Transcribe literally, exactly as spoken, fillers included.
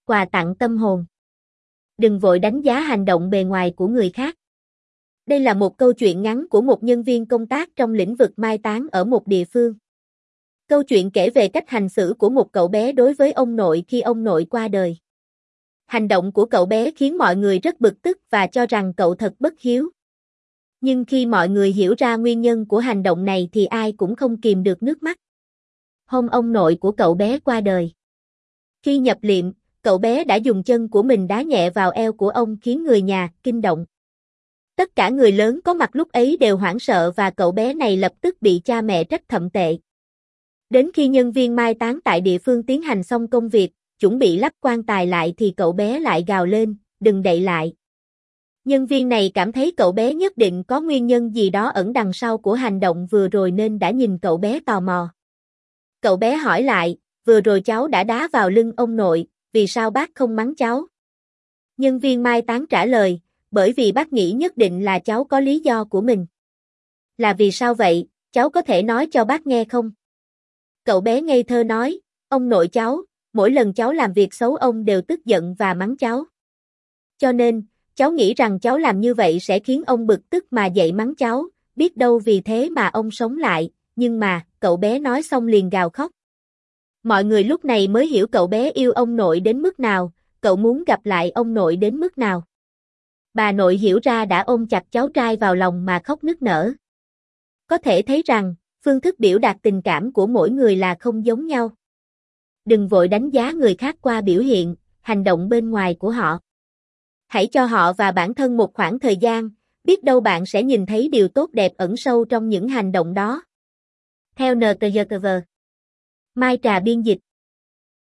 quà tặng tâm hồn. Đừng vội đánh giá hành động bề ngoài của người khác. Đây là một câu chuyện ngắn của một nhân viên công tác trong lĩnh vực mai táng ở một địa phương. Câu chuyện kể về cách hành xử của một cậu bé đối với ông nội khi ông nội qua đời. Hành động của cậu bé khiến mọi người rất bực tức và cho rằng cậu thật bất hiếu. Nhưng khi mọi người hiểu ra nguyên nhân của hành động này thì ai cũng không kìm được nước mắt. Hôm ông nội của cậu bé qua đời. Khi nhập liệm, cậu bé đã dùng chân của mình đá nhẹ vào eo của ông khiến người nhà kinh động. Tất cả người lớn có mặt lúc ấy đều hoảng sợ và cậu bé này lập tức bị cha mẹ trách thậm tệ. Đến khi nhân viên mai táng tại địa phương tiến hành xong công việc, chuẩn bị lắp quan tài lại thì cậu bé lại gào lên, đừng đậy lại. Nhân viên này cảm thấy cậu bé nhất định có nguyên nhân gì đó ẩn đằng sau của hành động vừa rồi nên đã nhìn cậu bé tò mò. Cậu bé hỏi lại, vừa rồi cháu đã đá vào lưng ông nội, vì sao bác không mắng cháu? Nhân viên mai táng trả lời, bởi vì bác nghĩ nhất định là cháu có lý do của mình. Là vì sao vậy, cháu có thể nói cho bác nghe không? Cậu bé ngây thơ nói, ông nội cháu, mỗi lần cháu làm việc xấu ông đều tức giận và mắng cháu. Cho nên, cháu nghĩ rằng cháu làm như vậy sẽ khiến ông bực tức mà dậy mắng cháu, biết đâu vì thế mà ông sống lại, nhưng mà, cậu bé nói xong liền gào khóc. Mọi người lúc này mới hiểu cậu bé yêu ông nội đến mức nào, cậu muốn gặp lại ông nội đến mức nào. Bà nội hiểu ra đã ôm chặt cháu trai vào lòng mà khóc nức nở. Có thể thấy rằng, phương thức biểu đạt tình cảm của mỗi người là không giống nhau. Đừng vội đánh giá người khác qua biểu hiện, hành động bên ngoài của họ. Hãy cho họ và bản thân một khoảng thời gian, biết đâu bạn sẽ nhìn thấy điều tốt đẹp ẩn sâu trong những hành động đó. Theo en tê giê tê vê. Mai Trà biên dịch.